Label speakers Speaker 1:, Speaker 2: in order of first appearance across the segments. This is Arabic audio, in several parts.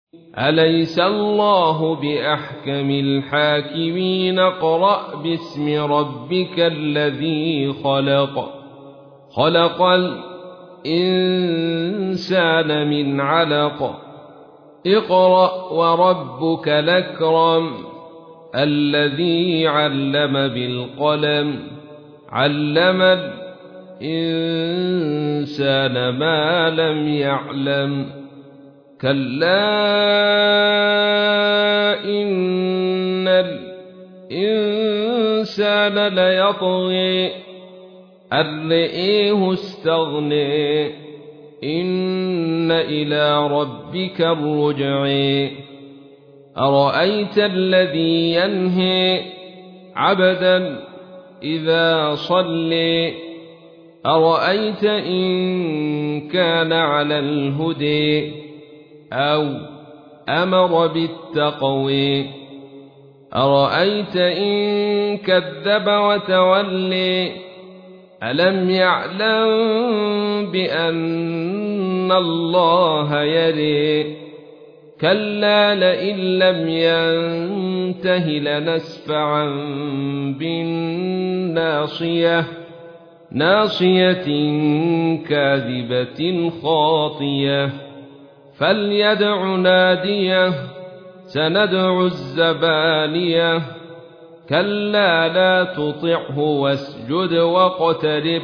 Speaker 1: أليس الله بأحكم الحاكمين اقرأ باسم ربك الذي خلق الإنسان من علق اقرأ وربك الأكرم الذي علم بالقلم علم الإنسان ما لم يعلم كلا إن الإنسان ليطغي أن رآه استغنى إن إلى ربك الرجع أرأيت الذي ينهي عبدا إذا صلى أرأيت إن كان على الهدى أو أمر بالتقوى أرأيت إن كذب وتولى ألم يعلم بأن الله يرى كلا لئن لم ينته لنسفعا بالناصية ناصية كاذبة خاطية فليدع ناديه سندع الزبانية كلا لا تطعه واسجد واقترب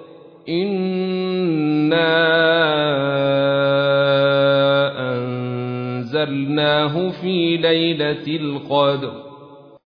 Speaker 1: إنا أنزلناه في ليلة القدر